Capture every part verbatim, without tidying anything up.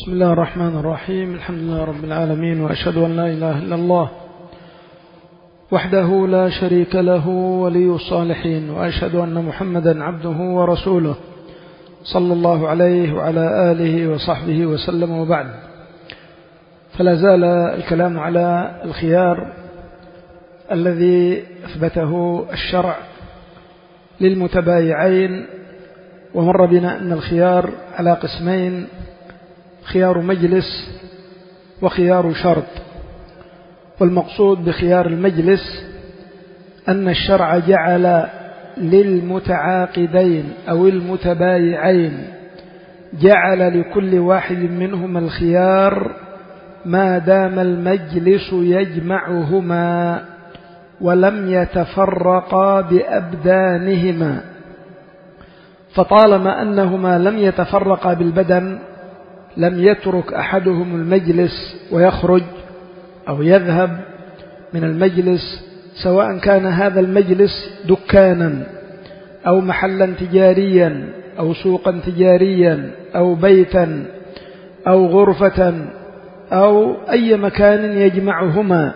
بسم الله الرحمن الرحيم. الحمد لله رب العالمين، وأشهد أن لا إله إلا الله وحده لا شريك له ولي الصالحين، وأشهد أن محمدا عبده ورسوله صلى الله عليه وعلى آله وصحبه وسلم. وبعد، فلا زال الكلام على الخيار الذي أثبته الشرع للمتبايعين، ومر بنا أن الخيار على قسمين: خيار مجلس وخيار شرط. والمقصود بخيار المجلس أن الشرع جعل للمتعاقدين أو المتبايعين جعل لكل واحد منهما الخيار ما دام المجلس يجمعهما ولم يتفرقا بأبدانهما. فطالما أنهما لم يتفرقا بالبدن لم يترك أحدهم المجلس ويخرج أو يذهب من المجلس، سواء كان هذا المجلس دكانا أو محلا تجاريا أو سوقا تجاريا أو بيتا أو غرفة أو أي مكان يجمعهما.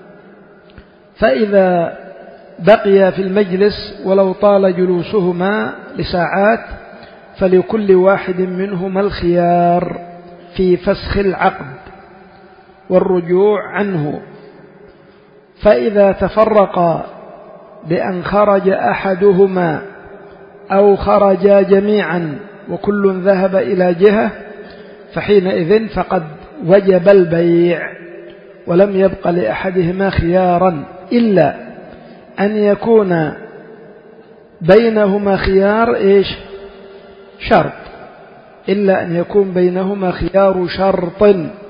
فإذا بقي في المجلس ولو طال جلوسهما لساعات فلكل واحد منهما الخيار في فسخ العقد والرجوع عنه. فإذا تفرقا بأن خرج أحدهما أو خرجا جميعا وكل ذهب إلى جهة فحينئذ فقد وجب البيع، ولم يبق لأحدهما خيارا إلا أن يكون بينهما خيار إيش؟ شرط، إلا أن يكون بينهما خيار شرط،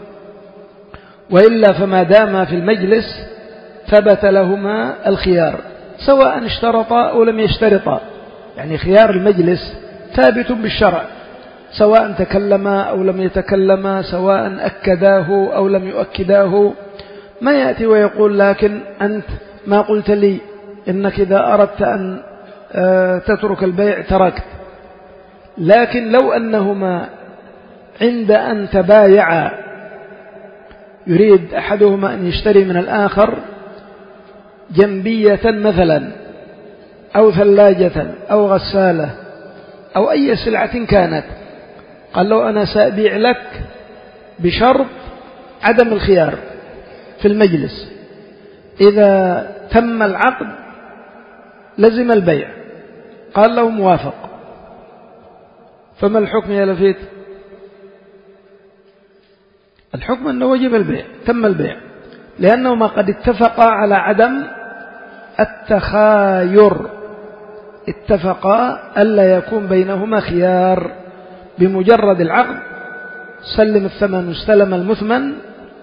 وإلا فما دام في المجلس ثبت لهما الخيار سواء اشترطا أو لم يشترطا. يعني خيار المجلس ثابت بالشرع، سواء تكلما أو لم يتكلما، سواء أكداه أو لم يؤكداه. ما يأتي ويقول لكن أنت ما قلت لي إنك إذا أردت أن تترك البيع تركت. لكن لو أنهما عند أن تبايعا يريد أحدهما أن يشتري من الآخر جنبية مثلا أو ثلاجة أو غسالة أو أي سلعة كانت، قال له أنا سأبيع لك بشرط عدم الخيار في المجلس. إذا تم العقد لزم البيع، قال له موافق. فما الحكم يا لفيت؟ الحكم أنه وجب البيع، تم البيع، لأنهما قد اتفقا على عدم التخاير، اتفقا ألا يكون بينهما خيار. بمجرد العقد سلم الثمن واستلم المثمن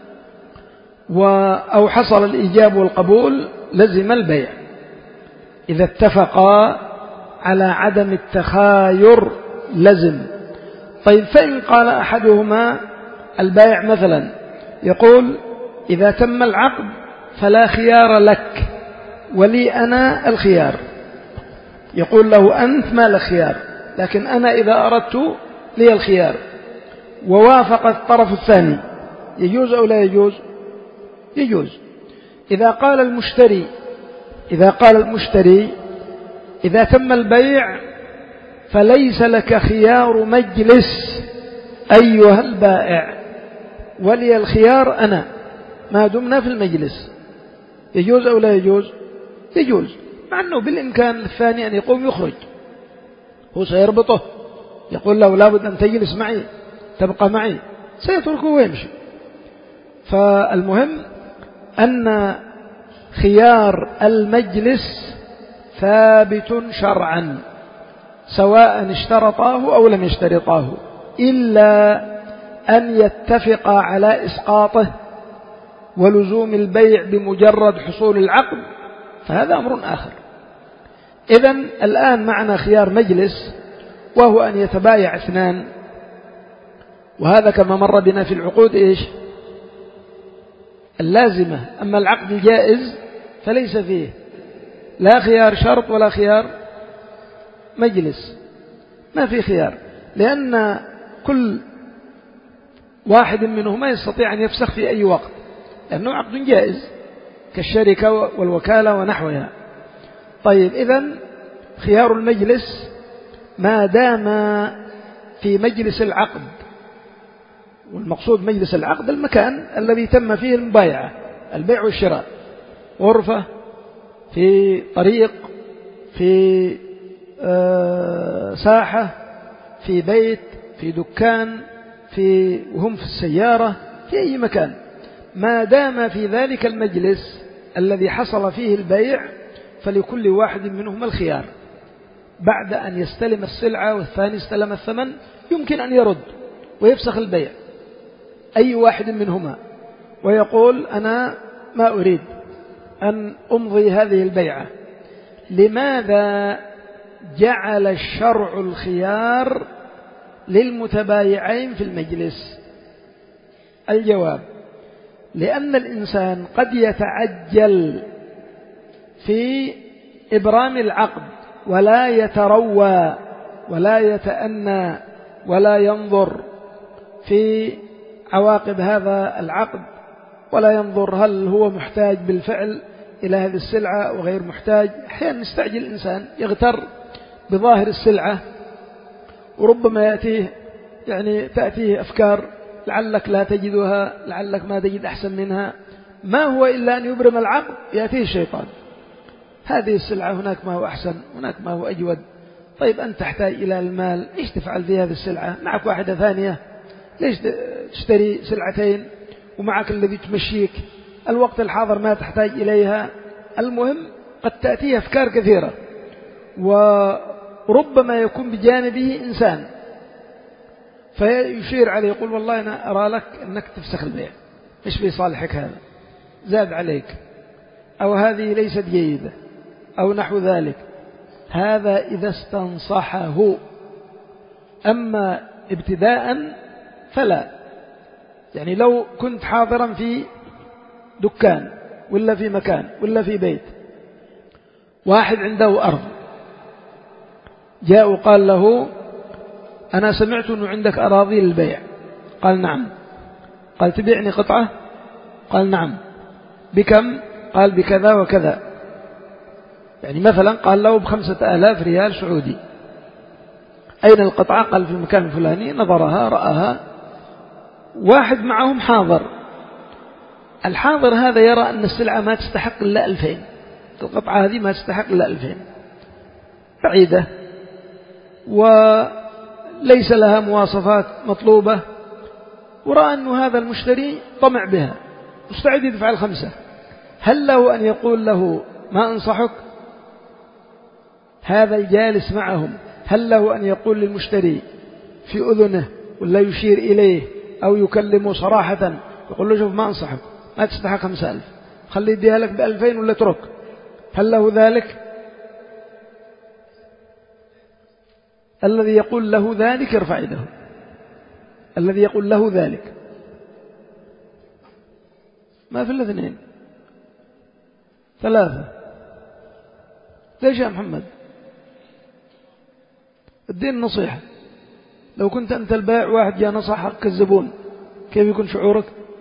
أو حصل الإيجاب والقبول لزم البيع إذا اتفقا على عدم التخاير لزم. طيب، فإن قال أحدهما البائع مثلا يقول إذا تم العقد فلا خيار لك ولي أنا الخيار، يقول له أنت ما لك خيار لكن أنا إذا أردت لي الخيار، ووافق الطرف الثاني، يجوز أو لا يجوز؟ يجوز. إذا قال المشتري إذا قال المشتري إذا تم البيع فليس لك خيار مجلس أيها البائع، ولي الخيار أنا ما دمنا في المجلس، يجوز أو لا يجوز؟ يجوز، مع أنه بالإمكان الثاني أن يقوم يخرج، هو سيربطه يقول له لابد أن تجلس معي تبقى معي، سيتركه ويمشي. فالمهم أن خيار المجلس ثابت شرعا سواء اشترطاه أو لم يشترطاه، إلا أن يتفقا على إسقاطه ولزوم البيع بمجرد حصول العقد، فهذا أمر آخر. إذن الآن معنا خيار مجلس، وهو أن يتبايع اثنان، وهذا كما مر بنا في العقود إيش؟ اللازمة. أما العقد الجائز فليس فيه لا خيار شرط ولا خيار مجلس، ما في خيار، لأن كل واحد منهما يستطيع أن يفسخ في أي وقت لأنه عقد جائز كالشركة والوكالة ونحوها. طيب إذن خيار المجلس ما دام في مجلس العقد، والمقصود مجلس العقد المكان الذي تم فيه المبايعة، البيع والشراء، غرفة، في طريق، في ساحة، في بيت، في دكان، في وهم في السيارة، في أي مكان، ما دام في ذلك المجلس الذي حصل فيه البيع فلكل واحد منهما الخيار بعد أن يستلم السلعة والثاني استلم الثمن، يمكن أن يرد ويفسخ البيع أي واحد منهما ويقول أنا ما أريد أن أمضي هذه البيعة. لماذا جعل الشرع الخيار للمتبايعين في المجلس؟ الجواب: لأن الإنسان قد يتعجل في إبرام العقد ولا يتروى ولا يتأنى ولا ينظر في عواقب هذا العقد، ولا ينظر هل هو محتاج بالفعل إلى هذه السلعة وغير محتاج. أحيانا يستعجل الإنسان، يغتر بظاهر السلعة، وربما يأتيه يعني تأتيه أفكار لعلك لا تجدها، لعلك ما تجد أحسن منها، ما هو إلا أن يبرم العقد يأتيه الشيطان، هذه السلعة هناك ما هو أحسن، هناك ما هو أجود. طيب أنت تحتاج إلى المال، إيش تفعل في هذه السلعة؟ معك واحدة ثانية، ليش تشتري سلعتين ومعك الذي تمشيك؟ الوقت الحاضر ما تحتاج إليها. المهم قد تأتيه أفكار كثيرة، وربما يكون بجانبه إنسان فيشير عليه يقول والله أنا أرى لك أنك تفسخ البيع، إيش في صالحك هذا؟ زاد عليك، أو هذه ليست جيدة، أو نحو ذلك. هذا إذا استنصحه، أما ابتداء فلا. يعني لو كنت حاضرا في دكان ولا في مكان ولا في بيت، واحد عنده أرض جاء وقال له أنا سمعت أنه عندك أراضي للبيع. قال نعم. قال تبيعني قطعة؟ قال نعم. بكم؟ قال بكذا وكذا. يعني مثلا قال له بخمسة آلاف ريال سعودي. أين القطعة؟ قال في المكان الفلاني. نظرها رآها. واحد معهم حاضر، الحاضر هذا يرى أن السلعة ما تستحق إلا ألفين، القطعة هذه ما تستحق إلا ألفين، بعيدة وليس لها مواصفات مطلوبة، ورأى أن هذا المشتري طمع بها مستعد يدفع الخمسة. هل له أن يقول له ما أنصحك؟ هذا الجالس معهم هل له أن يقول للمشتري في أذنه ولا يشير إليه أو يكلمه صراحة يقول له شوف ما أنصحك، ما تستحق خمسة ألف، خلي يديها لك بألفين ولا ترك؟ هل له ذلك؟ الذي يقول له ذلك يرفع يده، الذي يقول له ذلك ما في الاثنين ثلاثة. ليش يا محمد؟ الدين نصيحة. لو كنت أنت البائع واحد جاء نصحك الزبون كيف يكون شعورك؟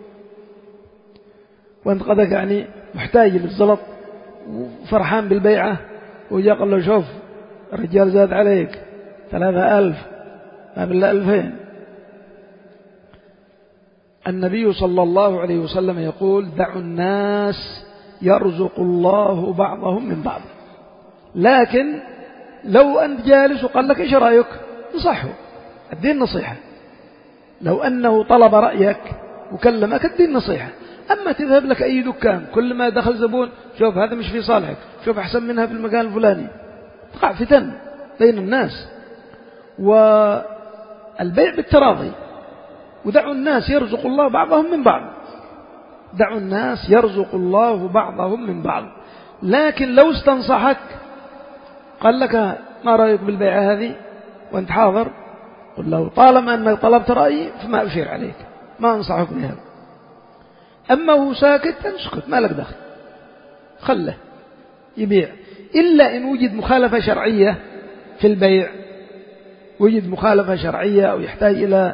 وأنت قدك يعني محتاج للزلط وفرحان بالبيعة، وجاء قال له شوف الرجال زاد عليك ثلاثة ألف ما بالله ألفين. النبي صلى الله عليه وسلم يقول دعوا الناس يرزق الله بعضهم من بعض. لكن لو أنت جالس وقال لك إيش رأيك؟ نصحه، الدين نصيحة. لو أنه طلب رأيك وكلمك الدين نصيحة. أما تذهب لك أي دكان كل ما دخل زبون شوف هذا مش في صالحك، شوف أحسن منها في المكان الفلاني، تقع فتن بين الناس. والبيع بالتراضي. ودعوا الناس يرزق الله بعضهم من بعض، دعوا الناس يرزق الله بعضهم من بعض. لكن لو استنصحك قال لك ما رأيك بالبيعة هذه وانت حاضر، قل له طالما أنك طلبت رأيي فما أشير عليك، ما أنصحك بها. أما هو ساكت أنسكت، ما لك دخل، خله يبيع. إلا إن وجد مخالفة شرعية في البيع، وجد مخالفة شرعية أو يحتاج إلى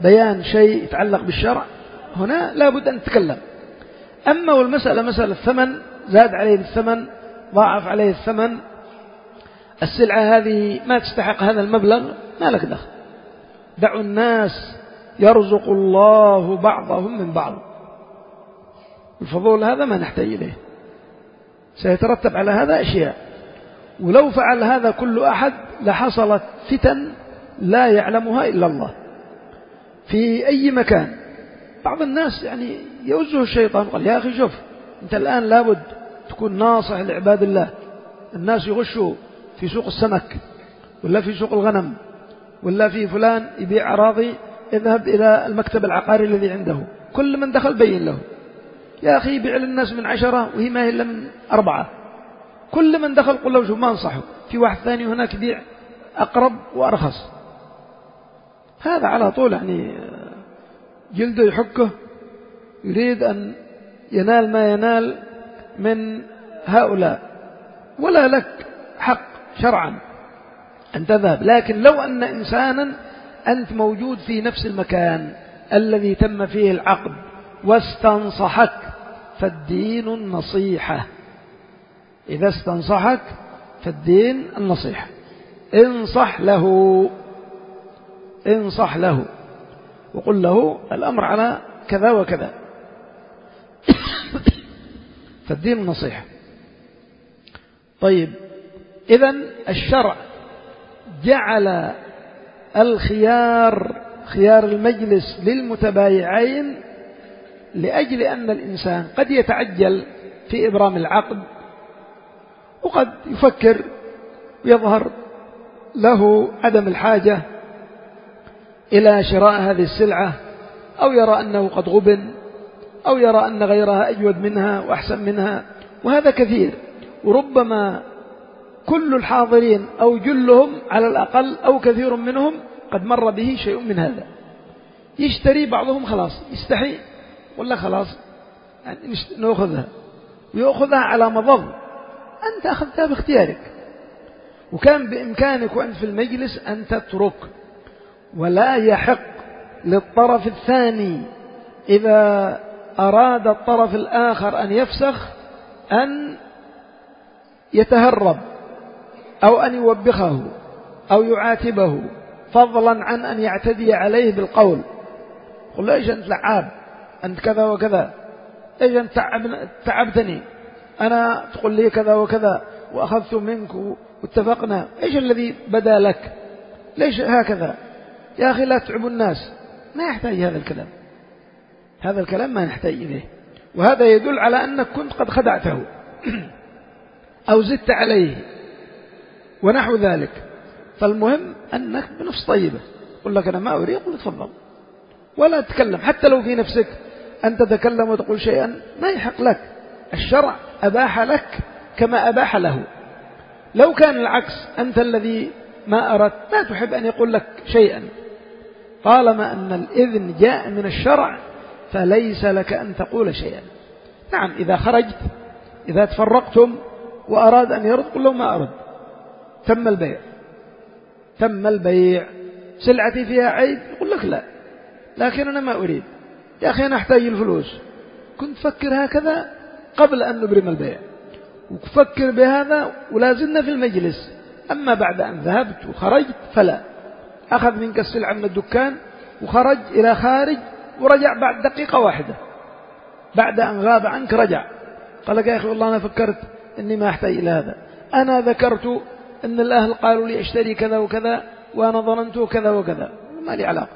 بيان شيء يتعلق بالشرع هنا لابد أن نتكلم. أما والمسألة مسألة الثمن، زاد عليه الثمن، ضاعف عليه الثمن، السلعة هذه ما تستحق هذا المبلغ، ما لك دخل. دعوا الناس يرزق الله بعضهم من بعض. الفضول هذا ما نحتاج إليه، سيترتب على هذا أشياء، ولو فعل هذا كل أحد لحصلت فتن لا يعلمها إلا الله في أي مكان. بعض الناس يعني يوزه الشيطان، قال يا أخي شوف أنت الآن لابد تكون ناصح لعباد الله. الناس يغشوا في سوق السمك ولا في سوق الغنم ولا في فلان يبيع أراضي، اذهب إلى المكتب العقاري الذي عنده، كل من دخل بين له يا أخي يبيع للناس من عشرة وهي ما هي إلا من أربعة، كل من دخل قل له شوف ما انصحه، في واحد ثاني هناك يبيع أقرب وأرخص. هذا على طول يعني جلده يحكه، يريد أن ينال ما ينال من هؤلاء، ولا لك حق شرعا أن تذهب. لكن لو أن إنسانا أنت موجود في نفس المكان الذي تم فيه العقد واستنصحك، فالدين النصيحة. إذا استنصحك فالدين النصيحة، انصح له، انصح له وقل له الأمر على كذا وكذا، فالدين النصيحة. طيب، إذن الشرع جعل الخيار خيار المجلس للمتبايعين لأجل أن الإنسان قد يتعجل في إبرام العقد، وقد يفكر ويظهر له عدم الحاجة إلى شراء هذه السلعة، أو يرى أنه قد غبن، أو يرى أن غيرها أجود منها وأحسن منها، وهذا كثير. وربما كل الحاضرين أو جلهم على الأقل أو كثير منهم قد مر به شيء من هذا، يشتري بعضهم خلاص يستحي ولا خلاص يعني نأخذها، ويأخذها على مضض، أنت أخذتها باختيارك، وكان بإمكانك وأنت في المجلس أن تترك. ولا يحق للطرف الثاني إذا أراد الطرف الآخر أن يفسخ أن يتهرب أو أن يوبخه أو يعاتبه، فضلا عن أن يعتدي عليه بالقول. قل له إيش أنت لعاب، أنت كذا وكذا، إيش أنت تعبتني، أنا تقول لي كذا وكذا وأخذت منك واتفقنا، إيش الذي بدا لك، ليش هكذا يا أخي، لا تعبوا الناس. ما يحتاج هذا الكلام، هذا الكلام ما نحتاج إليه، وهذا يدل على أنك كنت قد خدعته أو زدت عليه ونحو ذلك. فالمهم أنك بنفس طيبة، قل لك أنا ما أريد، قل تفضل، ولا تتكلم. حتى لو في نفسك أن تتكلم وتقول شيئا ما يحق لك، الشرع أباح لك كما أباح له. لو كان العكس، أنت الذي ما أردت، لا تحب أن يقول لك شيئا، طالما أن الإذن جاء من الشرع فليس لك أن تقول شيئا. نعم، إذا خرجت، إذا تفرقتم وأراد أن يرد، قل له ما أرد، تم البيع، تم البيع، سلعتي فيها عيب، يقول لك لا، لكن أنا ما أريد، يا أخي أنا أحتاج الفلوس. كنت فكر هكذا قبل أن نبرم البيع، وفكر بهذا ولازلنا في المجلس. أما بعد أن ذهبت وخرجت فلا، أخذ منك السلعة من الدكان وخرج إلى خارج ورجع بعد دقيقة واحدة، بعد أن غاب عنك رجع، قال لك يا أخي والله أنا فكرت أني ما أحتاج إلى هذا، أنا ذكرت أن الأهل قالوا لي اشتري كذا وكذا وأنا ظننت كذا وكذا، ما لي علاقة.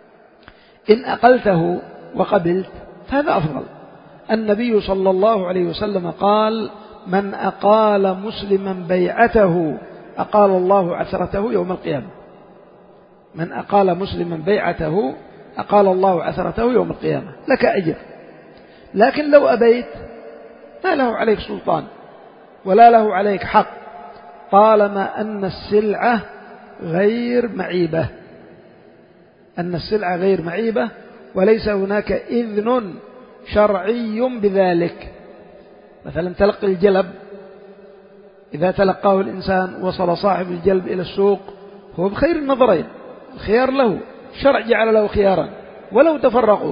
إن أقلته وقبلت فهذا أفضل. النبي صلى الله عليه وسلم قال: من أقال مسلما بيعته أقال الله عثرته يوم القيامة. من أقال مسلما بيعته أقال الله عثرته يوم القيامة، لك أجر. لكن لو أبيت ما له عليك سلطان ولا له عليك حق، طالما أن السلعة غير معيبة، أن السلعة غير معيبة وليس هناك إذن شرعي بذلك. مثلا تلقي الجلب، إذا تلقاه الإنسان وصل صاحب الجلب إلى السوق هو بخير النظرين، الخيار له، الشرع جعل له خيارا ولو تفرقوا.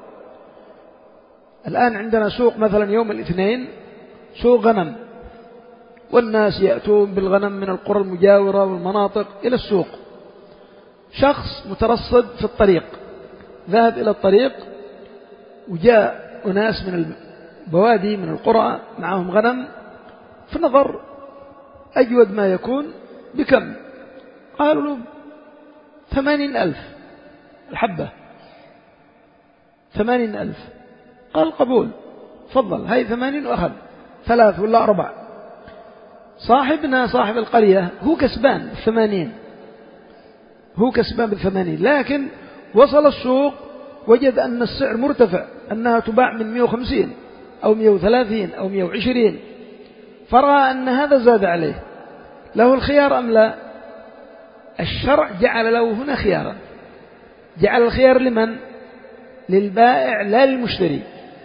الآن عندنا سوق مثلا يوم الاثنين سوق غنم، والناس يأتون بالغنم من القرى المجاورة والمناطق إلى السوق. شخص مترصد في الطريق ذهب إلى الطريق، وجاء أناس من البوادي من القرى معهم غنم، فنظر أجود ما يكون بكم؟ قالوا له ثمانين ألف الحبة، ثمانين ألف. قال قبول، فضل، هاي ثمانين وأخذ ثلاث ولا أربع. صاحبنا صاحب القرية هو كسبان بالثمانين، هو كسبان بالثمانين، لكن وصل السوق وجد أن السعر مرتفع، أنها تباع من مئة وخمسين أو مئة وثلاثين أو مئة وعشرين، فرأى أن هذا زاد عليه. له الخيار أم لا؟ الشرع جعل له هنا خيارا، جعل الخيار لمن؟ للبائع لا للمشتري،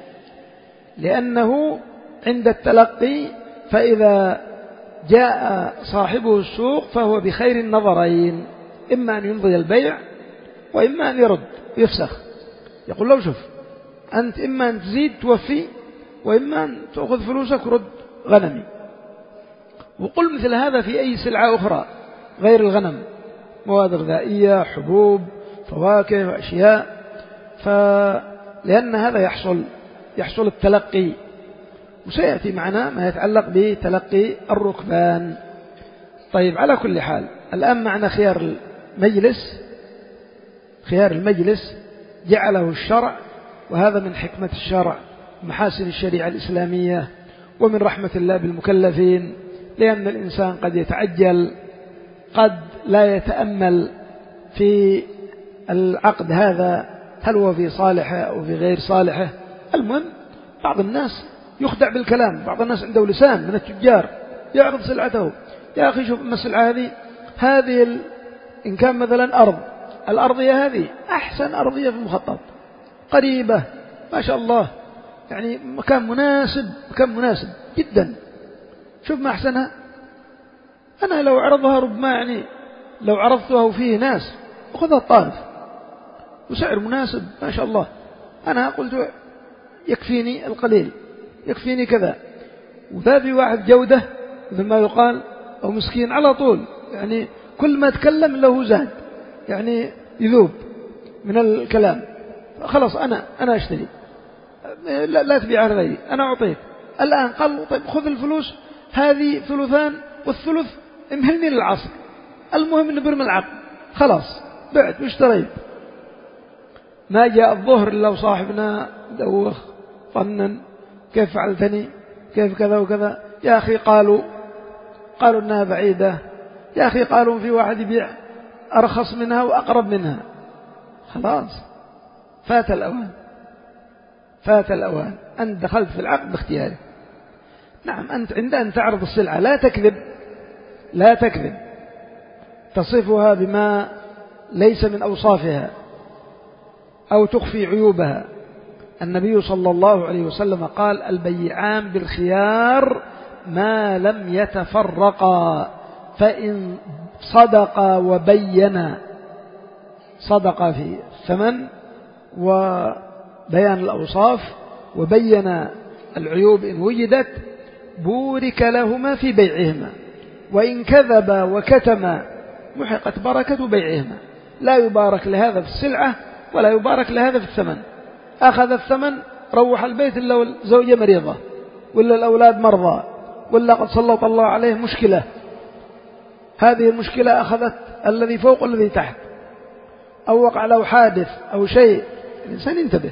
لأنه عند التلقي فإذا جاء صاحبه السوق فهو بخير النظرين، إما أن يمضي البيع وإما أن يرد ويفسخ. يقول له شوف أنت إما أن تزيد توفي، وإما أن تأخذ فلوسك ورد غنمي. وقل مثل هذا في أي سلعة أخرى غير الغنم، مواد غذائية، حبوب، فواكه وأشياء، فلأن هذا يحصل يحصل التلقي. وسيأتي معنا ما يتعلق بتلقي الركبان. طيب، على كل حال الآن معنا خيار المجلس. خيار المجلس جعله الشرع، وهذا من حكمة الشرع، محاسن الشريعة الإسلامية، ومن رحمة الله بالمكلفين، لأن الإنسان قد يتعجل، قد لا يتأمل في العقد هذا هل هو في صالحه أو في غير صالحه. المهم بعض الناس يخدع بالكلام، بعض الناس عنده لسان من التجار يعرض سلعته، يا أخي شوف السلعة هذه هذه ال... إن كان مثلا أرض، الأرضية هذه أحسن أرضية في المخطط، قريبة ما شاء الله، يعني مكان مناسب، مكان مناسب جدا، شوف ما أحسنها. أنا لو عرضها ربما يعني لو عرضتها وفيه ناس أخذها الطائف وسعر مناسب ما شاء الله، أنا قلت يكفيني القليل، يكفيني كذا. وذا في واحد جودة مثل ما يقال، أو مسكين على طول، يعني كل ما تكلم له زاد، يعني يذوب من الكلام. خلاص أنا أنا أشتري، لا, لا تبيع غيري، أنا أعطيك الآن. قال طيب خذ الفلوس هذه ثلثان، والثلث امهلني للعصر، المهم إن برم العقد. خلاص بعت واشتريت. ما جاء الظهر إلا وصاحبنا دوخ طنن، كيف فعلتني، كيف كذا وكذا. يا أخي قالوا قالوا إنها بعيدة، يا أخي قالوا في واحد يبيع أرخص منها وأقرب منها. خلاص فات الأوان، فات الأوان. أنت دخلت في العقد باختيارك. نعم، أنت عند أن تعرض السلعة لا تكذب، لا تكذب، تصفها بما ليس من أوصافها أو تخفي عيوبها. النبي صلى الله عليه وسلم قال البيعان بالخيار ما لم يتفرقا، فإن صدقا وبينا، صدقا في الثمن وبيان الأوصاف وبين العيوب إن وجدت، بورك لهما في بيعهما، وإن كذبا وكتما محقت بركة بيعهما. لا يبارك لهذا في السلعة ولا يبارك لهذا في الثمن. أخذ الثمن روح البيت إلا الزوجة مريضة، ولا الأولاد مرضى، ولا قد سلط الله عليه مشكلة، هذه المشكلة أخذت الذي فوق والذي تحت، أو وقع له حادث أو شيء، الإنسان ينتبه.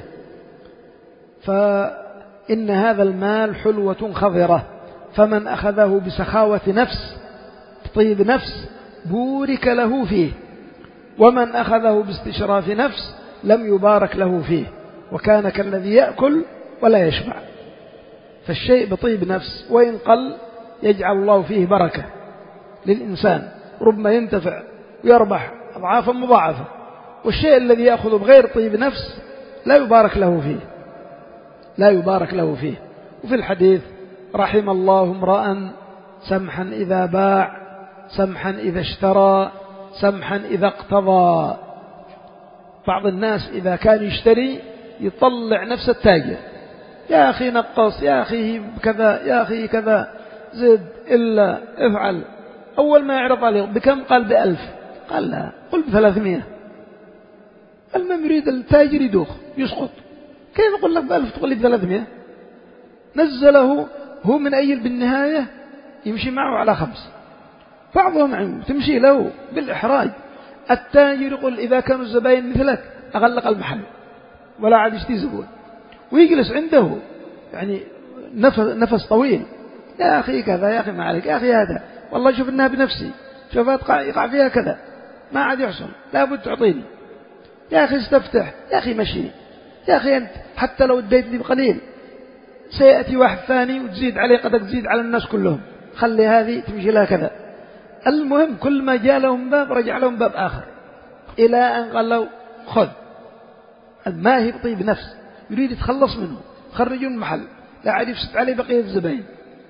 فإن هذا المال حلوة خضرة، فمن أخذه بسخاوة نفس طيب نفس بورك له فيه، ومن أخذه باستشراف نفس لم يبارك له فيه، وكان كالذي يأكل ولا يشبع. فالشيء بطيب نفس وإن قل يجعل الله فيه بركة للإنسان، ربما ينتفع ويربح أضعافا مضاعفة. والشيء الذي يأخذ بغير طيب نفس لا يبارك له فيه، لا يبارك له فيه. وفي الحديث رحم الله امرأ سمحا إذا باع، سمحا إذا اشترى، سمحا إذا اقتضى. بعض الناس إذا كان يشتري يطلع نفس التاجر، يا أخي نقص، يا أخي كذا، يا أخي كذا، زد إلا افعل. أول ما يعرض عليه بكم؟ قال بألف. قال لا، قل بثلاثمائة. المهم يريد التاجر يدوخ يسقط، كيف يقول لك بألف تقول لي بثلاثمائة؟ نزله هو من أيل بالنهاية يمشي معه على خمس. بعضهم عنه تمشي له بالإحراج. التاجر يقول إذا كانوا الزبائن مثلك أغلق المحل ولا عاد يشتري زبون، ويجلس عنده يعني نفس, نفس طويل، يا أخي كذا، يا أخي ما عليك، يا أخي هذا والله شوف إنها بنفسي، شوف يقع فيها كذا، ما عاد يحصل، لا بد تعطيني، يا أخي استفتح، يا أخي مشي، يا أخي أنت حتى لو اديت لي بقليل سيأتي واحد ثاني وتزيد عليه، قد تزيد على الناس كلهم، خلي هذه تمشي لها كذا. المهم كل ما جاء لهم باب رجع لهم باب آخر، إلى أن قال له خذ. ما هي بطيب نفس، يريد يتخلص منه، خرجوا المحل، لا عاد يفسد عليه بقية الزبائن،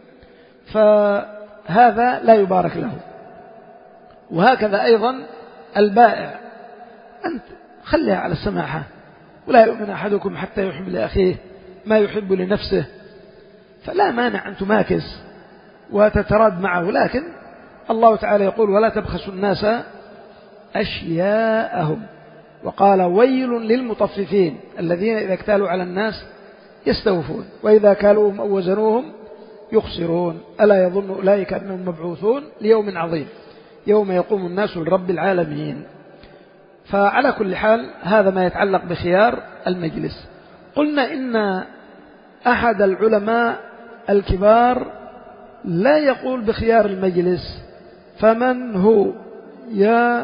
فهذا لا يبارك له. وهكذا أيضا البائع، أنت خليها على السماحة، ولا يؤمن أحدكم حتى يحب لأخيه ما يحب لنفسه، فلا مانع أن تماكس وتتراد معه، لكن الله تعالى يقول ولا تبخسوا الناس أشياءهم، وقال ويل للمطففين الذين إذا اكتالوا على الناس يستوفون وإذا كالوهم أو وزنوهم يخسرون ألا يظن أولئك أنهم مبعوثون ليوم عظيم يوم يقوم الناس لرب العالمين. فعلى كل حال هذا ما يتعلق بخيار المجلس. قلنا إن أحد العلماء الكبار لا يقول بخيار المجلس، فمن هو؟ يا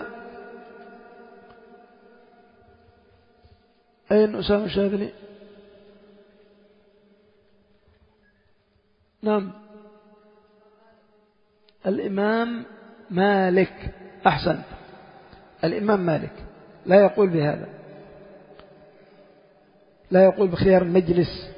أين أسامة الشاذلي؟ نعم، الإمام مالك. أحسن، الإمام مالك لا يقول بهذا، لا يقول بخيار المجلس.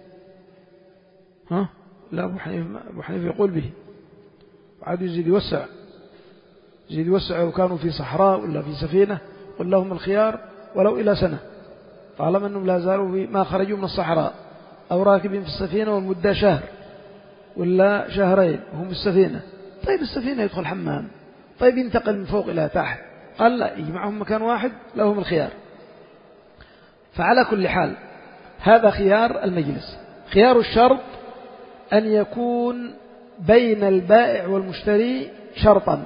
ها؟ لا، أبو حنيفة أبو حنيفة يقول به، وعاد يزيد يوسع، يزيد يوسع، وكانوا في صحراء ولا في سفينة قل لهم الخيار ولو إلى سنة، طالما أنهم لا زالوا ما خرجوا من الصحراء أو راكبين في السفينة والمدة شهر ولا شهرين وهم السفينة. طيب السفينة يدخل حمام، طيب ينتقل من فوق إلى تحت، قال لا، يجمعهم مكان واحد لهم الخيار. فعلى كل حال هذا خيار المجلس. خيار الشرط أن يكون بين البائع والمشتري شرطا،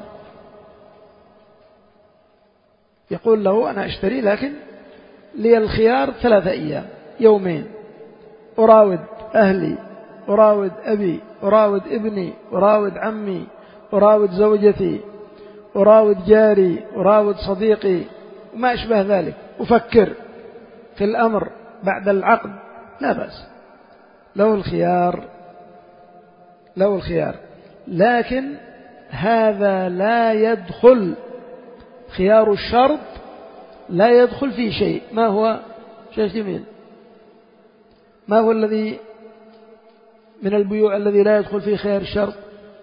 يقول له أنا أشتري لكن لي الخيار ثلاثة أيام، يومين، أراود أهلي، أراود أبي، أراود ابني، أراود عمي، أراود زوجتي، أراود جاري، أراود صديقي وما أشبه ذلك، أفكر في الأمر بعد العقد، لا بأس، له الخيار، له الخيار. لكن هذا لا يدخل، خيار الشرط لا يدخل فيه شيء. ما هو شيخ جميل؟ ما هو الذي من البيوع الذي لا يدخل فيه خيار الشرط؟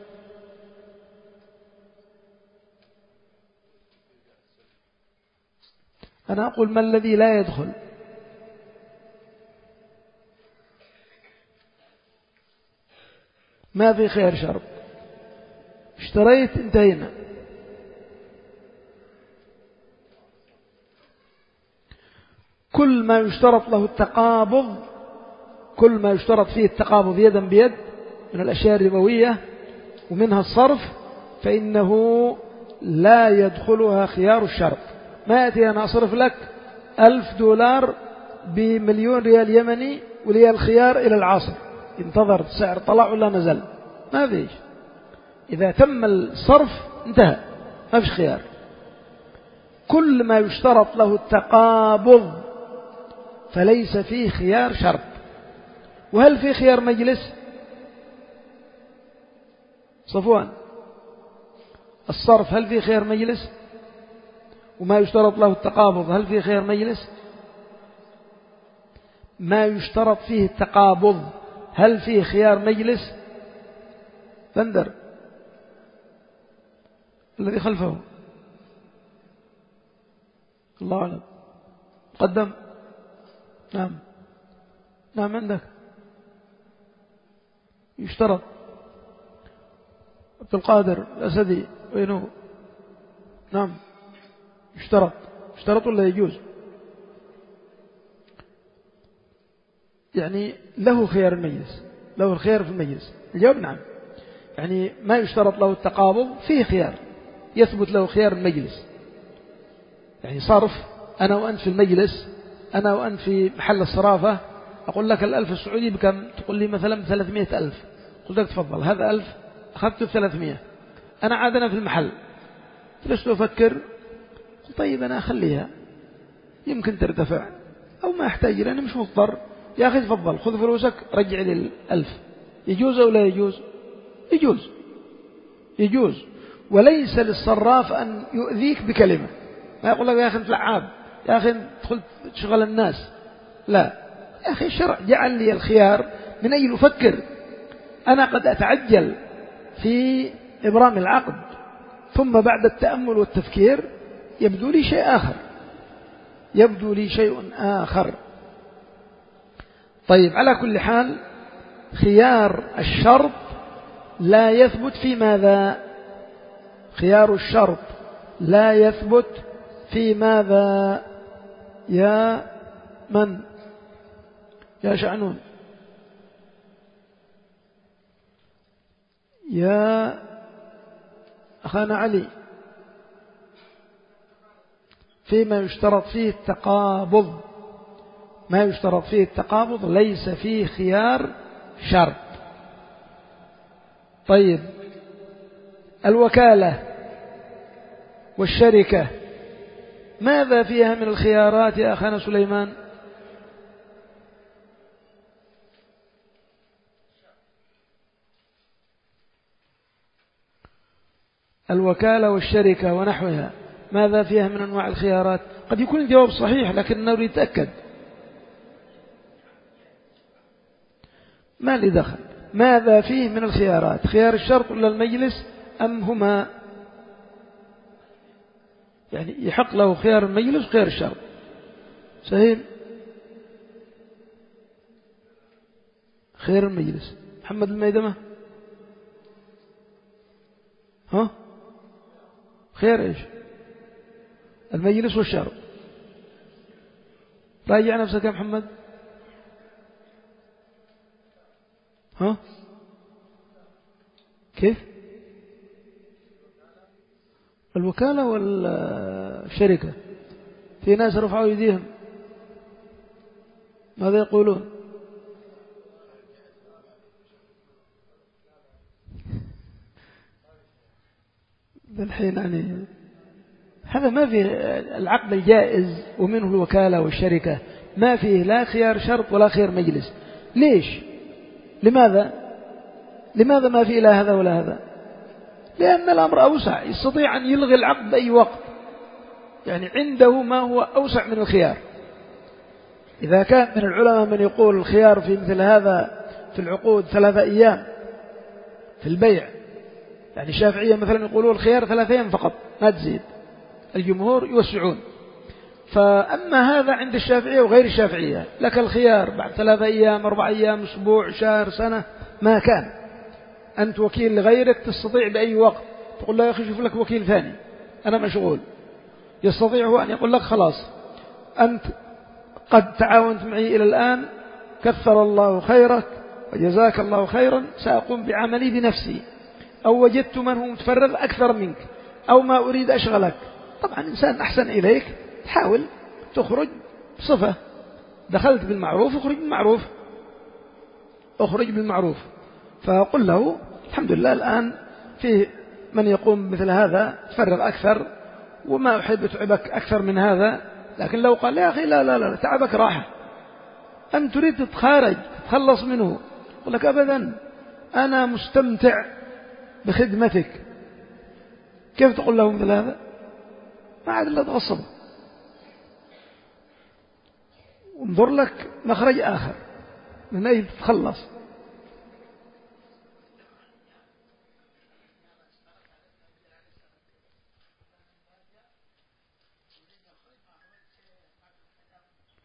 أنا أقول ما الذي لا يدخل؟ ما في خيار شرط، اشتريت انتهينا. كل ما يشترط له التقابض، كل ما يشترط فيه التقابض يدا بيد من الأشياء الربوية ومنها الصرف، فإنه لا يدخلها خيار الشرط. ما يأتي أنا أصرف لك ألف دولار بمليون ريال يمني ولي الخيار إلى العصر، انتظر السعر طلع ولا نزل، ما فيش. إذا تم الصرف انتهى، ما فيش خيار. كل ما يشترط له التقابض فليس فيه خيار شرط. وهل في خيار مجلس؟ صفوان، الصرف هل في خيار مجلس؟ وما يشترط له التقابض هل في خيار مجلس؟ ما يشترط فيه التقابض هل فيه خيار مجلس؟ بندر الذي خلفه، الله أعلم. قدم. نعم نعم عندك يشترط. عبد القادر الأسدي وينه؟ نعم يشترط. يشترط ولا يجوز؟ يعني له خيار المجلس، له الخيار في المجلس. الجواب نعم. يعني ما يشترط له التقابض، فيه خيار، يثبت له خيار المجلس. يعني صرف أنا وأنت في المجلس، أنا وأنت في محل الصرافة، أقول لك الألف السعودي بكم؟ تقول لي مثلا ثلاثمائة ألف. قلت لك تفضل هذا ألف، أخذته بثلاثمائة. أنا عادنا في المحل جلست أفكر، قلت طيب أنا أخليها يمكن ترتفع أو ما أحتاج لأني مش مضطر. يا أخي تفضل خذ فلوسك رجع لي الألف. يجوز أو لا يجوز؟ يجوز. يجوز. وليس للصراف أن يؤذيك بكلمة، ما يقول لك يا أخي أنت لعاب، يا أخي تدخل تشغل الناس. لا يا أخي الشرع جعل لي الخيار من أجل أفكر. أنا قد أتعجل في إبرام العقد، ثم بعد التأمل والتفكير يبدو لي شيء آخر، يبدو لي شيء آخر. طيب على كل حال خيار الشرط لا يثبت في ماذا؟ خيار الشرط لا يثبت في ماذا يا من؟ يا شعنون، يا أخانا علي، فيما يشترط فيه التقابض. ما يشترط فيه التقابض ليس فيه خيار شرط. طيب الوكالة والشركة ماذا فيها من الخيارات يا أخانا سليمان؟ الوكالة والشركة ونحوها ماذا فيها من أنواع الخيارات؟ قد يكون الجواب صحيح لكن نريد نتأكد. ما لي دخل. ماذا فيه من الخيارات؟ خيار الشرط ولا المجلس أم هما؟ يعني يحق له خيار المجلس وخيار الشرط. سهيل خيار المجلس. محمد الميدمة ها خير إيش؟ المجلس والشرط. راجع نفسك يا محمد. ها كيف؟ الوكالة والشركة. في ناس رفعوا يديهم، ماذا يقولون؟ بالحين يعني هذا ما فيه العقد الجائز ومنه الوكالة والشركة، ما فيه لا خيار شرط ولا خيار مجلس. ليش؟ لماذا؟ لماذا ما فيه لا هذا ولا هذا؟ لأن الأمر أوسع، يستطيع أن يلغي العقد بأي وقت، يعني عنده ما هو أوسع من الخيار. إذا كان من العلماء من يقول الخيار في مثل هذا في العقود ثلاثة أيام في البيع، يعني الشافعية مثلا يقولون الخيار ثلاثة أيام فقط ما تزيد، الجمهور يوسعون. فأما هذا عند الشافعية وغير الشافعية لك الخيار بعد ثلاثة أيام أربع أيام أسبوع شهر سنة ما كان. أنت وكيل لغيرك تستطيع بأي وقت تقول له يا أخي شوف لك وكيل ثاني أنا مشغول. يستطيع هو أن يقول لك خلاص أنت قد تعاونت معي إلى الآن، كثر الله خيرك وجزاك الله خيرا، سأقوم بعملي بنفسي، أو وجدت من هو متفرغ أكثر منك، أو ما أريد أشغلك. طبعا إنسان أحسن إليك تحاول تخرج بصفة، دخلت بالمعروف اخرج بالمعروف، اخرج بالمعروف. فقل له الحمد لله الآن في من يقوم مثل هذا تفرغ أكثر وما أحب أتعبك أكثر من هذا. لكن لو قال يا أخي لا لا لا تعبك راحة، أن تريد تتخارج تتخلص منه، قل لك أبدا أنا مستمتع بخدمتك، كيف تقول له مثل هذا؟ ما عاد إلا تغصبه وانظر لك مخرج آخر من أجل تتخلص.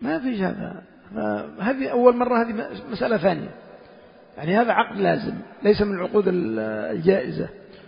ما فيش هذا. هذه أول مرة، هذه مسألة ثانية. يعني هذا عقد لازم ليس من العقود الجائزة.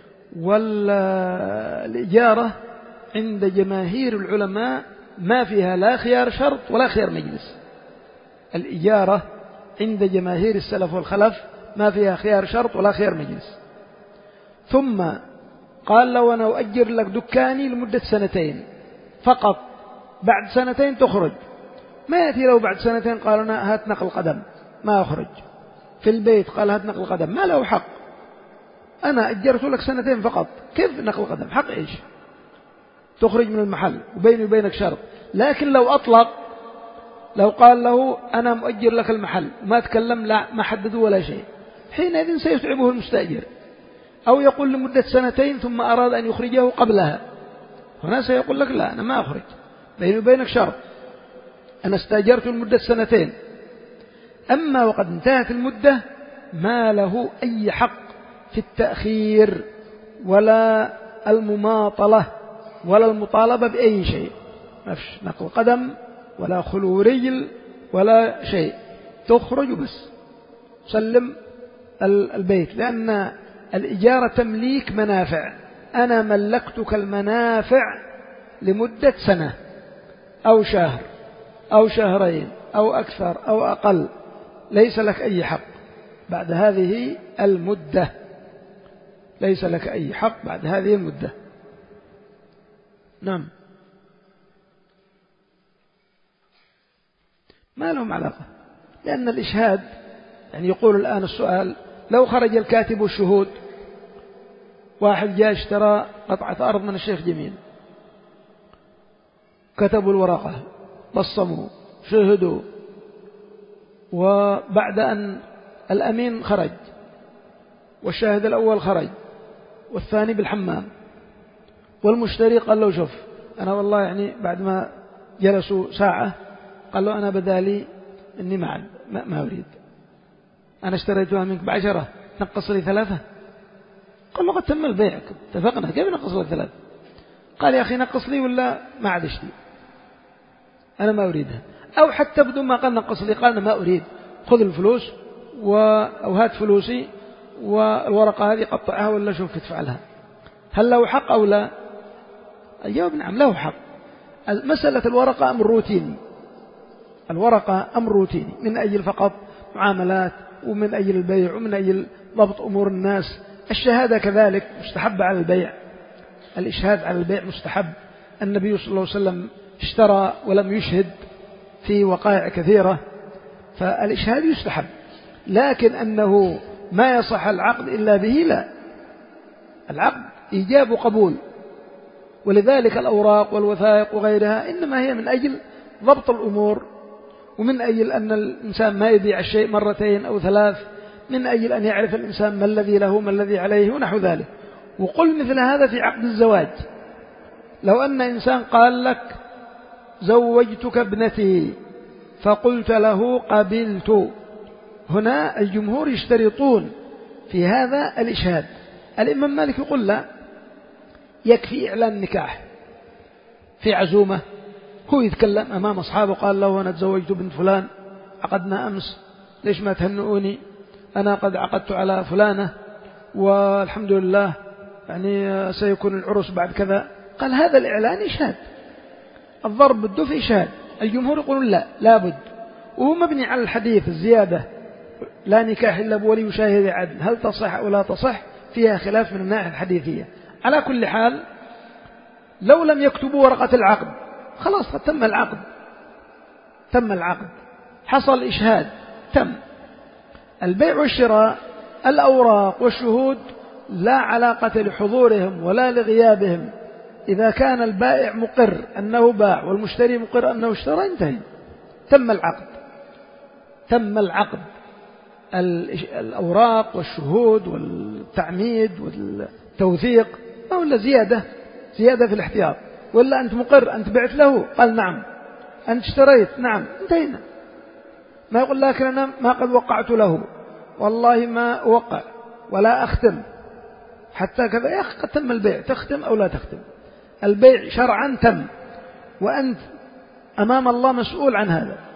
والإجارة عند جماهير العلماء ما فيها لا خيار شرط ولا خيار مجلس. الإجارة عند جماهير السلف والخلف ما فيها خيار شرط ولا خيار مجلس. ثم قال لو أنا أؤجر لك دكاني لمدة سنتين فقط، بعد سنتين تخرج. ما يأتي له بعد سنتين قال أنا هات نقل قدم ما أخرج. في البيت قال هات نقل قدم، ما له حق. أنا أجرت لك سنتين فقط، كيف نقل قدم؟ حق إيش؟ تخرج من المحل وبيني وبينك شرط. لكن لو أطلق، لو قال له أنا مؤجر لك المحل وما تكلم، لا ما حددوا ولا شيء، حينئذ سيتعبه المستأجر. أو يقول لمدة سنتين ثم أراد أن يخرجه قبلها، هنا سيقول لك لا أنا ما أخرج، بيني وبينك شرط، أنا استأجرت لمدة سنتين. أما وقد انتهت المدة ما له أي حق في التأخير ولا المماطلة ولا المطالبة بأي شيء. ما فيش نقل قدم ولا خلو رجل ولا شيء، تخرج بس سلم البيت. لأن الإجارة تمليك منافع، أنا ملكتك المنافع لمدة سنة أو شهر أو شهرين أو أكثر أو أقل، ليس لك أي حق بعد هذه المدة، ليس لك أي حق بعد هذه المدة. نعم، ما لهم علاقة. لأن الإشهاد، يعني يقول الآن السؤال، لو خرج الكاتب والشهود، واحد جاء اشترى قطعة أرض من الشيخ جميل، كتبوا الورقة، بصموا، شهدوا، وبعد أن الأمين خرج والشاهد الأول خرج والثاني بالحمام، والمشتري قال له شوف أنا والله يعني بعد ما جلسوا ساعة قال له أنا بدالي إني ما, ما أريد، أنا اشتريتها منك بعشرة نقص لي ثلاثة. قال له قد تم البيع، اتفقنا، كيف نقص لي ثلاثة؟ قال يا أخي نقص لي ولا ما عاد اشتري، أنا ما أريدها. أو حتى بدون ما قال نقص لي، قال أنا ما أريد، خذ الفلوس أو هات فلوسي والورقة هذه قطعها ولا شوف تفعلها. هل له حق أو لا؟ الجواب نعم له حق. مسألة الورقة أمر روتيني، الورقة أمر روتيني من أجل فقط معاملات ومن أجل البيع ومن أجل ضبط أمور الناس. الشهادة كذلك مستحب على البيع، الإشهاد على البيع مستحب. النبي صلى الله عليه وسلم اشترى ولم يشهد في وقائع كثيرة، فالإشهاد يستحب. لكن أنه ما يصح العقد إلا به، لا، العقد إيجاب وقبول. ولذلك الأوراق والوثائق وغيرها إنما هي من أجل ضبط الأمور، ومن أجل أن الإنسان ما يبيع الشيء مرتين أو ثلاث، من أجل أن يعرف الإنسان ما الذي له ما الذي عليه ونحو ذلك. وقل مثل هذا في عقد الزواج. لو أن إنسان قال لك زوجتك ابنتي فقلت له قبلت، هنا الجمهور يشترطون في هذا الإشهاد. الإمام مالك يقول لا، يكفي إعلان النكاح في عزومة، هو يتكلم أمام أصحابه قال له أنا تزوجت بنت فلان، عقدنا أمس، ليش ما تهنئوني، أنا قد عقدت على فلانة والحمد لله يعني سيكون العرس بعد كذا. قال هذا الإعلان إشهاد، الضرب بالدف إشهاد. الجمهور يقولون لا، لابد، وهو مبني على الحديث الزيادة لا نكاح إلا بولي وشاهد عدل، هل تصح أو لا تصح؟ فيها خلاف من الناحية الحديثية. على كل حال لو لم يكتبوا ورقة العقد خلاص قد تم العقد، تم العقد، حصل إشهاد، تم البيع والشراء. الأوراق والشهود لا علاقة لحضورهم ولا لغيابهم. إذا كان البائع مقر أنه باع والمشتري مقر أنه اشترى انتهي، تم العقد، تم العقد. الأوراق والشهود والتعميد والتوثيق ما ولا زيادة، زيادة في الاحتياط. ولا أنت مقر أنت بعت له، قال نعم، أنت اشتريت، نعم، انتهينا. ما يقول لكن أنا ما قد وقعت له، والله ما أوقع ولا أختم حتى كذا. يا أخي قد تم البيع، تختم أو لا تختم، البيع شرعا تم، وأنت أمام الله مسؤول عن هذا.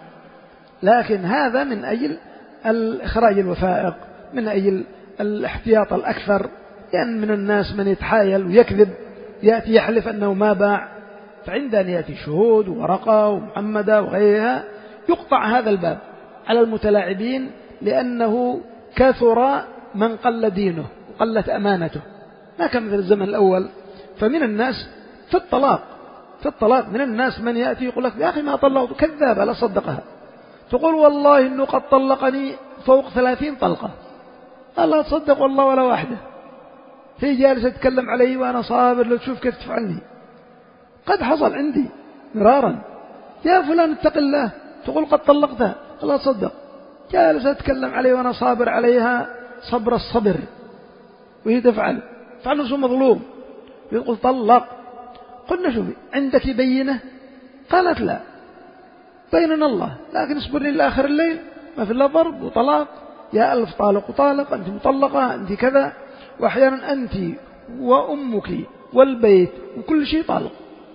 لكن هذا من أجل الإخراج الوثائق، من أجل الاحتياط الأكثر، لأن من الناس من يتحايل ويكذب، يأتي يحلف أنه ما باع، فعند أن يأتي شهود وورقة ومحمدة وغيرها يقطع هذا الباب على المتلاعبين، لأنه كثر من قل دينه وقلت أمانته، ما كان مثل الزمن الأول. فمن الناس في الطلاق في الطلاق من الناس من يأتي يقول لك يا أخي ما طلقت، كذابة لا صدقها، تقول والله إنه قد طلقني فوق ثلاثين طلقة، الله تصدق والله ولا واحدة، هي جالسة تتكلم علي وأنا صابر لو تشوف كيف تفعلني. قد حصل عندي مرارا، يا فلان اتق الله، تقول قد طلقتها، الله تصدق، جالسة تتكلم علي وأنا صابر عليها صبر الصبر، وهي تفعل فعل نفسه مظلوم، يقول طلق. قلنا شوفي عندك بينة؟ قالت لا، بيننا الله، لكن اصبرني لآخر الليل، ما في إلا ضرب وطلاق، يا ألف طالق وطالق، أنت مطلقة، أنت كذا، وأحيانا أنت وأمك والبيت وكل شيء طالق.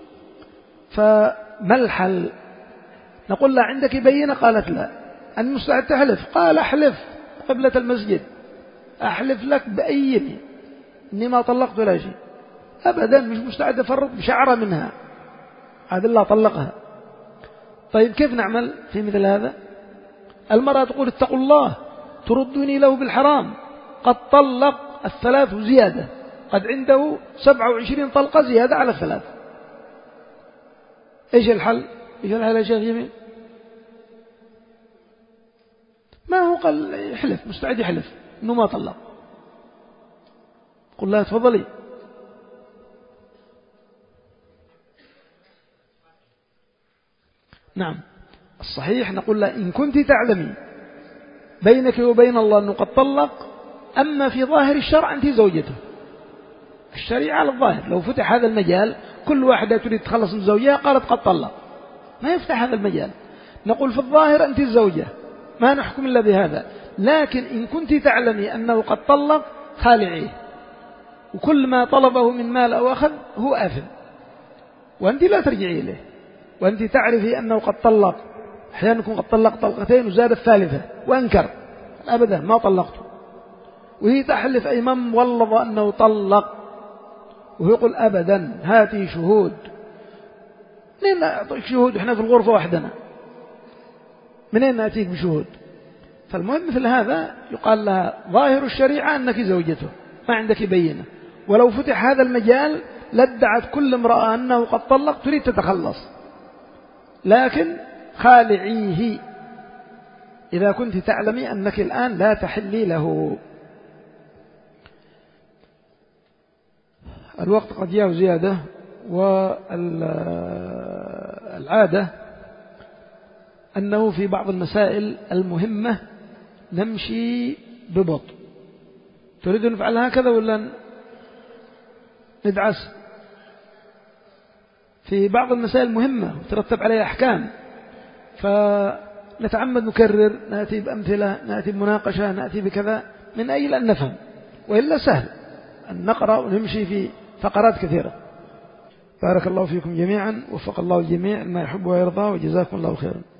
فما الحل؟ نقول لا عندك بينة؟ قالت لا. أن مستعد تحلف؟ قال أحلف قبلة المسجد، أحلف لك بأي يمين إني ما طلقت ولا شيء أبدا، مش مستعد أفرط بشعرة منها، هذا الله طلقها. طيب كيف نعمل في مثل هذا؟ المرأة تقول اتقوا الله تردوني له بالحرام، قد طلق الثلاث وزيادة، قد عنده سبعة وعشرين طلقة زيادة على الثلاث. إيش الحل؟ إيش الحل يا شيخ يمين؟ ما هو قال يحلف، مستعد يحلف إنه ما طلق. قل لا تفضلي. نعم الصحيح نقول لا، إن كنت تعلمي بينك وبين الله أنه قد طلق، أما في ظاهر الشرع أنت زوجته، الشريعة على الظاهر، لو فتح هذا المجال كل واحدة تريد تخلص من زوجها قالت قد طلق، ما يفتح هذا المجال، نقول في الظاهر أنت الزوجة، ما نحكم إلا بهذا. لكن إن كنت تعلمي أنه قد طلق خالعيه، وكل ما طلبه من مال أو أخذ هو آثم، وأنت لا ترجعي إليه، وأنت تعرفي أنه قد طلق، أحيانا يكون قد طلق طلقتين وزاد الثالثة وأنكر أبدا ما طلقته، وهي تحلف أيمن والله أنه طلق، وهو يقول أبدا هاتي شهود. منين نعطيك شهود إحنا في الغرفة وحدنا؟ منين نأتيك بشهود؟ فالمهم مثل هذا يقال لها ظاهر الشريعة أنك زوجته، ما عندك بينة، ولو فتح هذا المجال لادعت كل امرأة أنه قد طلق تريد تتخلص، لكن خالعيه إذا كنت تعلمي أنك الآن لا تحلي له. الوقت قد جاء زيادة، والعادة أنه في بعض المسائل المهمة نمشي ببطء. تريد نفعل هكذا ولا ندعس؟ في بعض المسائل المهمة وترتب عليها أحكام، فنتعمد نكرر، نأتي بأمثلة، نأتي بمناقشة، نأتي بكذا من أجل أن نفهم، وإلا سهل أن نقرأ ونمشي في فقرات كثيرة. بارك الله فيكم جميعا، وفق الله الجميع ما يحب ويرضى، وجزاكم الله خيرا.